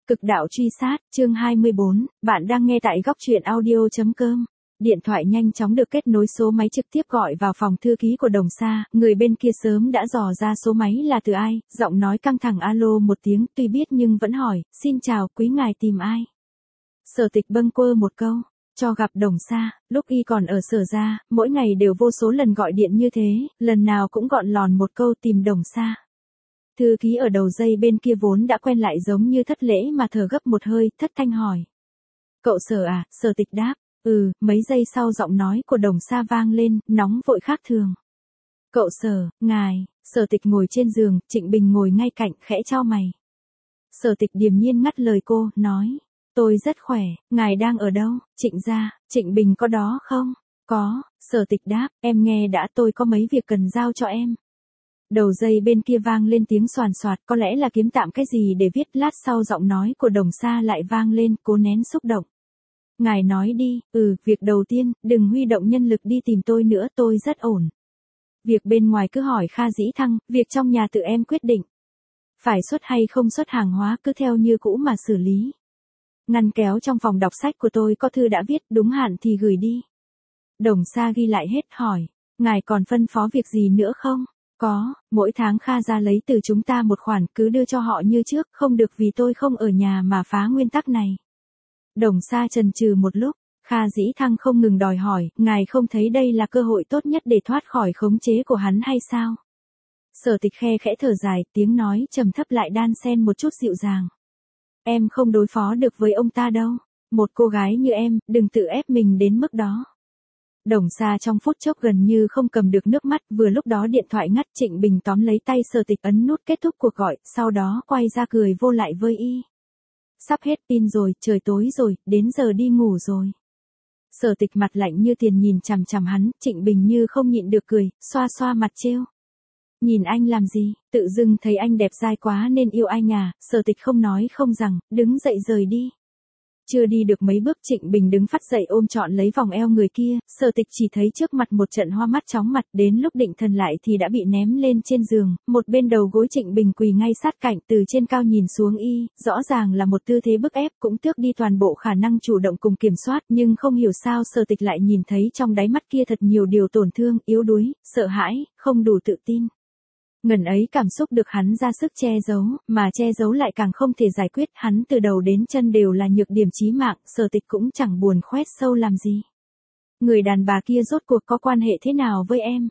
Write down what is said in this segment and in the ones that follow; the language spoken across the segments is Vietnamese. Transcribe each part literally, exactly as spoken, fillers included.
Cực đạo truy sát, chương hai mươi bốn, bạn đang nghe tại góc truyện audio.com. Điện thoại nhanh chóng được kết nối số máy trực tiếp gọi vào phòng thư ký của Đồng Sa, người bên kia sớm đã dò ra số máy là từ ai, giọng nói căng thẳng alo một tiếng tuy biết nhưng vẫn hỏi, xin chào quý ngài tìm ai. Sở Tịch bâng quơ một câu, cho gặp Đồng Sa, lúc y còn ở Sở Gia, mỗi ngày đều vô số lần gọi điện như thế, lần nào cũng gọn lòn một câu tìm Đồng Sa. Thư ký ở đầu dây bên kia vốn đã quen lại giống như thất lễ mà thở gấp một hơi, thất thanh hỏi. Cậu Sở à, Sở Tịch đáp, ừ, mấy giây sau giọng nói của Đồng Sa vang lên, nóng vội khác thường. Cậu Sở, ngài, Sở Tịch ngồi trên giường, Trịnh Bình ngồi ngay cạnh, khẽ chau mày. Sở Tịch điềm nhiên ngắt lời cô, nói, tôi rất khỏe, ngài đang ở đâu, Trịnh gia, Trịnh Bình có đó không? Có, Sở Tịch đáp, em nghe đã, tôi có mấy việc cần giao cho em. Đầu dây bên kia vang lên tiếng xoàn xoạt, có lẽ là kiếm tạm cái gì để viết, lát sau giọng nói của Đồng Sa lại vang lên, cố nén xúc động. Ngài nói đi, ừ, việc đầu tiên, đừng huy động nhân lực đi tìm tôi nữa, tôi rất ổn. Việc bên ngoài cứ hỏi Kha Dĩ Thăng, việc trong nhà tự em quyết định. Phải xuất hay không xuất hàng hóa cứ theo như cũ mà xử lý. Ngăn kéo trong phòng đọc sách của tôi có thư đã viết, đúng hạn thì gửi đi. Đồng Sa ghi lại hết, hỏi, ngài còn phân phó việc gì nữa không? Có, mỗi tháng Kha ra lấy từ chúng ta một khoản, cứ đưa cho họ như trước, không được vì tôi không ở nhà mà phá nguyên tắc này. Đồng Sa chần chừ một lúc, Kha Dĩ Thăng không ngừng đòi hỏi, ngài không thấy đây là cơ hội tốt nhất để thoát khỏi khống chế của hắn hay sao? Sở Tịch khe khẽ thở dài, tiếng nói trầm thấp lại đan xen một chút dịu dàng. Em không đối phó được với ông ta đâu, một cô gái như em, đừng tự ép mình đến mức đó. Đồng Sa trong phút chốc gần như không cầm được nước mắt, vừa lúc đó điện thoại ngắt, Trịnh Bình tóm lấy tay Sở Tịch ấn nút kết thúc cuộc gọi, sau đó quay ra cười vô lại với y. Sắp hết pin rồi, trời tối rồi, đến giờ đi ngủ rồi. Sở Tịch mặt lạnh như tiền nhìn chằm chằm hắn, Trịnh Bình như không nhịn được cười, xoa xoa mặt trêu. Nhìn anh làm gì, tự dưng thấy anh đẹp dai quá nên yêu anh à, Sở Tịch không nói không rằng, đứng dậy rời đi. Chưa đi được mấy bước Trịnh Bình đứng phắt dậy ôm trọn lấy vòng eo người kia, Sở Tịch chỉ thấy trước mặt một trận hoa mắt chóng mặt, đến lúc định thần lại thì đã bị ném lên trên giường, một bên đầu gối Trịnh Bình quỳ ngay sát cạnh, từ trên cao nhìn xuống y, rõ ràng là một tư thế bức ép, cũng tước đi toàn bộ khả năng chủ động cùng kiểm soát, nhưng không hiểu sao Sở Tịch lại nhìn thấy trong đáy mắt kia thật nhiều điều tổn thương, yếu đuối, sợ hãi, không đủ tự tin. Ngần ấy cảm xúc được hắn ra sức che giấu, mà che giấu lại càng không thể giải quyết, hắn từ đầu đến chân đều là nhược điểm chí mạng, Sở Tịch cũng chẳng buồn khoét sâu làm gì. Người đàn bà kia rốt cuộc có quan hệ thế nào với em?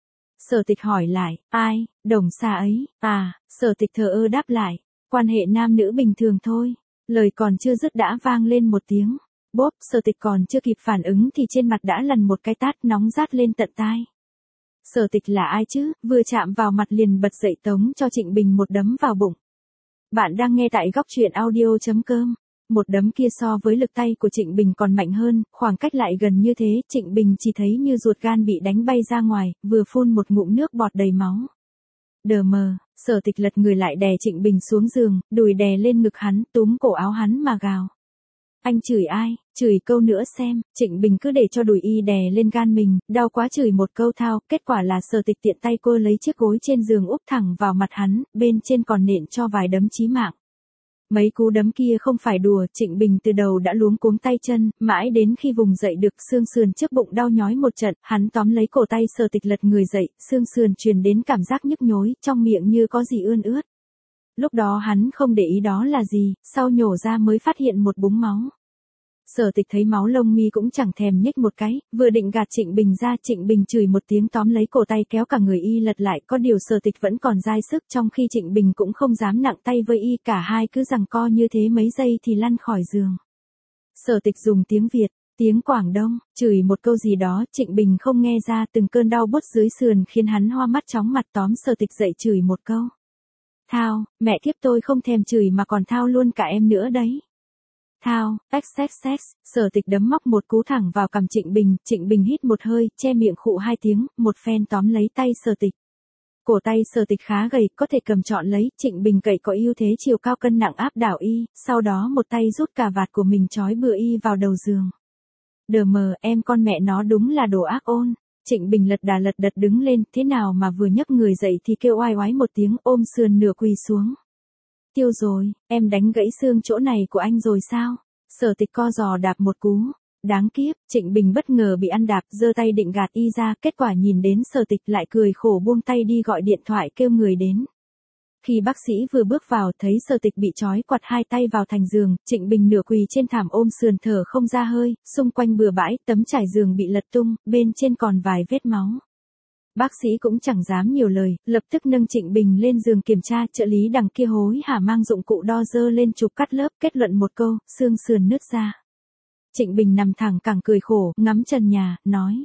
Sở Tịch hỏi lại, ai, Đồng Sa ấy, à, Sở Tịch thờ ơ đáp lại, quan hệ nam nữ bình thường thôi. Lời còn chưa dứt đã vang lên một tiếng, bốp, Sở Tịch còn chưa kịp phản ứng thì trên mặt đã lần một cái tát nóng rát lên tận tai. Sở Tịch là ai chứ, vừa chạm vào mặt liền bật dậy tống cho Trịnh Bình một đấm vào bụng. Bạn đang nghe tại góc truyện audio.com. Một đấm kia so với lực tay của Trịnh Bình còn mạnh hơn, khoảng cách lại gần như thế, Trịnh Bình chỉ thấy như ruột gan bị đánh bay ra ngoài, vừa phun một ngụm nước bọt đầy máu. Đờ mờ, Sở Tịch lật người lại đè Trịnh Bình xuống giường, đùi đè lên ngực hắn, túm cổ áo hắn mà gào. Anh chửi ai, chửi câu nữa xem, Trịnh Bình cứ để cho đùi y đè lên gan mình, đau quá chửi một câu thao, kết quả là Sở Tịch tiện tay cô lấy chiếc gối trên giường úp thẳng vào mặt hắn, bên trên còn nện cho vài đấm chí mạng. Mấy cú đấm kia không phải đùa, Trịnh Bình từ đầu đã luống cuống tay chân, mãi đến khi vùng dậy được xương sườn trước bụng đau nhói một trận, hắn tóm lấy cổ tay Sở Tịch lật người dậy, xương sườn truyền đến cảm giác nhức nhối, trong miệng như có gì ươn ướt. Lúc đó hắn không để ý đó là gì, sau nhổ ra mới phát hiện một búng máu. Sở Tịch thấy máu lông mi cũng chẳng thèm nhếch một cái, vừa định gạt Trịnh Bình ra, Trịnh Bình chửi một tiếng tóm lấy cổ tay kéo cả người y lật lại, có điều Sở Tịch vẫn còn dai sức, trong khi Trịnh Bình cũng không dám nặng tay với y, cả hai cứ giằng co như thế mấy giây thì lăn khỏi giường. Sở Tịch dùng tiếng Việt, tiếng Quảng Đông, chửi một câu gì đó, Trịnh Bình không nghe ra, từng cơn đau buốt dưới sườn khiến hắn hoa mắt chóng mặt, tóm Sở Tịch dậy chửi một câu. Thao, mẹ kiếp tôi không thèm chửi mà còn thao luôn cả em nữa đấy. Thao, xxx, Sở Tịch đấm móc một cú thẳng vào cằm Trịnh Bình, Trịnh Bình hít một hơi, che miệng khụ hai tiếng, một phen tóm lấy tay Sở Tịch. Cổ tay Sở Tịch khá gầy, có thể cầm trọn lấy, Trịnh Bình cậy có ưu thế chiều cao cân nặng áp đảo y, sau đó một tay rút cà vạt của mình trói bừa y vào đầu giường. Đờ mờ, em con mẹ nó đúng là đồ ác ôn. Trịnh Bình lật đà lật đật đứng lên, thế nào mà vừa nhấc người dậy thì kêu oai oái một tiếng, ôm sườn nửa quỳ xuống. Tiêu rồi, em đánh gãy xương chỗ này của anh rồi sao? Sở Tịch co giò đạp một cú. Đáng kiếp, Trịnh Bình bất ngờ bị ăn đạp, giơ tay định gạt y ra, kết quả nhìn đến Sở Tịch lại cười khổ buông tay đi gọi điện thoại kêu người đến. Khi bác sĩ vừa bước vào thấy Sở Tịch bị trói quặt hai tay vào thành giường, Trịnh Bình nửa quỳ trên thảm ôm sườn thở không ra hơi, xung quanh bừa bãi, tấm trải giường bị lật tung, bên trên còn vài vết máu. Bác sĩ cũng chẳng dám nhiều lời, lập tức nâng Trịnh Bình lên giường kiểm tra, trợ lý đằng kia hối hả mang dụng cụ đo dơ lên chụp cắt lớp, kết luận một câu, xương sườn nứt ra. Trịnh Bình nằm thẳng cẳng cười khổ, ngắm trần nhà, nói.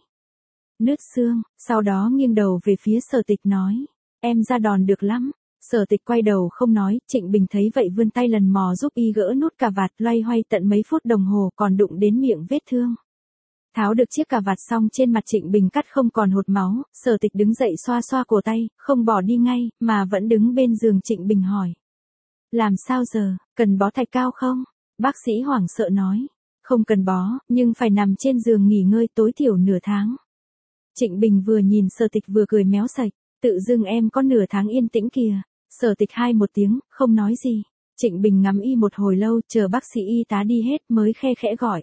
Nứt xương, sau đó nghiêng đầu về phía Sở Tịch nói. Em ra đòn được lắm. Sở Tịch quay đầu không nói, Trịnh Bình thấy vậy vươn tay lần mò giúp y gỡ nút cà vạt, loay hoay tận mấy phút đồng hồ còn đụng đến miệng vết thương. Tháo được chiếc cà vạt xong trên mặt Trịnh Bình cắt không còn hột máu, Sở Tịch đứng dậy xoa xoa cổ tay, không bỏ đi ngay, mà vẫn đứng bên giường Trịnh Bình hỏi. Làm sao giờ, cần bó thạch cao không? Bác sĩ hoảng sợ nói. Không cần bó, nhưng phải nằm trên giường nghỉ ngơi tối thiểu nửa tháng. Trịnh Bình vừa nhìn Sở Tịch vừa cười méo sạch, tự dưng em có nửa tháng yên tĩnh kìa. Sở Tịch hai một tiếng, không nói gì. Trịnh Bình ngắm y một hồi lâu, chờ bác sĩ y tá đi hết mới khe khẽ gọi.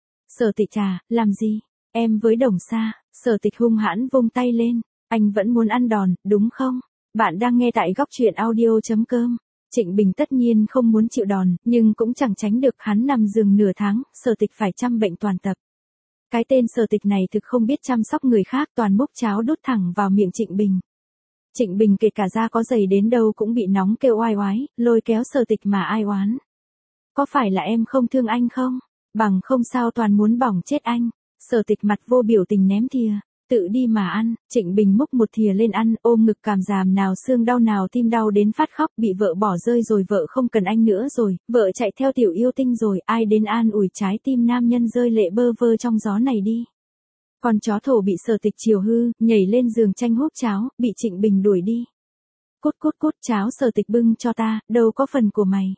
Sở Tịch à, làm gì? Em với Đồng Sa. Sở Tịch hung hãn vung tay lên. Anh vẫn muốn ăn đòn, đúng không? Bạn đang nghe tại góc truyện audio chấm com. Trịnh Bình tất nhiên không muốn chịu đòn, nhưng cũng chẳng tránh được, hắn nằm giường nửa tháng, Sở Tịch phải chăm bệnh toàn tập. Cái tên Sở Tịch này thực không biết chăm sóc người khác, toàn múc cháo đút thẳng vào miệng Trịnh Bình. Trịnh Bình kể cả da có dày đến đâu cũng bị nóng kêu oai oái, lôi kéo Sở Tịch mà ai oán. Có phải là em không thương anh không? Bằng không sao toàn muốn bỏng chết anh. Sở Tịch mặt vô biểu tình ném thìa. Tự đi mà ăn. Trịnh Bình múc một thìa lên ăn, ôm ngực cảm giảm nào xương đau nào tim đau đến phát khóc, bị vợ bỏ rơi rồi, vợ không cần anh nữa rồi, vợ chạy theo tiểu yêu tinh rồi, ai đến an ủi trái tim nam nhân rơi lệ bơ vơ trong gió này đi. Con chó thổ bị Sở Tịch chiều hư, nhảy lên giường tranh húp cháo, bị Trịnh Bình đuổi đi. Cút cút cút, cháo Sở Tịch bưng cho ta, đâu có phần của mày.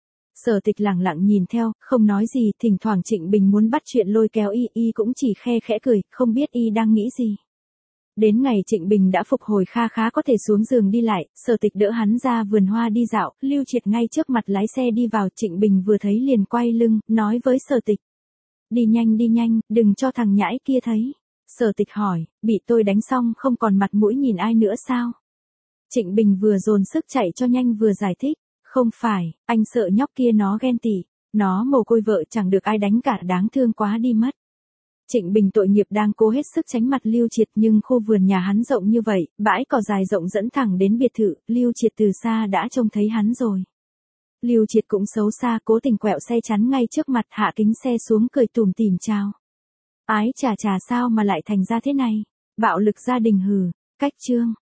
Sở Tịch lẳng lặng nhìn theo, không nói gì, thỉnh thoảng Trịnh Bình muốn bắt chuyện lôi kéo y, y cũng chỉ khe khẽ cười, không biết y đang nghĩ gì. Đến ngày Trịnh Bình đã phục hồi kha khá có thể xuống giường đi lại, Sở Tịch đỡ hắn ra vườn hoa đi dạo, Lưu Triệt ngay trước mặt lái xe đi vào, Trịnh Bình vừa thấy liền quay lưng, nói với Sở Tịch. Đi nhanh đi nhanh, đừng cho thằng nhãi kia thấy. Sở Tịch hỏi, bị tôi đánh xong không còn mặt mũi nhìn ai nữa sao? Trịnh Bình vừa dồn sức chạy cho nhanh vừa giải thích. Không phải, anh sợ nhóc kia nó ghen tị, nó mồ côi vợ chẳng được ai đánh cả, đáng thương quá đi mất. Trịnh Bình tội nghiệp đang cố hết sức tránh mặt Lưu Triệt, nhưng khu vườn nhà hắn rộng như vậy, bãi cỏ dài rộng dẫn thẳng đến biệt thự, Lưu Triệt từ xa đã trông thấy hắn rồi. Lưu Triệt cũng xấu xa, cố tình quẹo xe chắn ngay trước mặt, hạ kính xe xuống cười tủm tỉm chào. Ái chà chà, sao mà lại thành ra thế này? Bạo lực gia đình hừ, cách chương.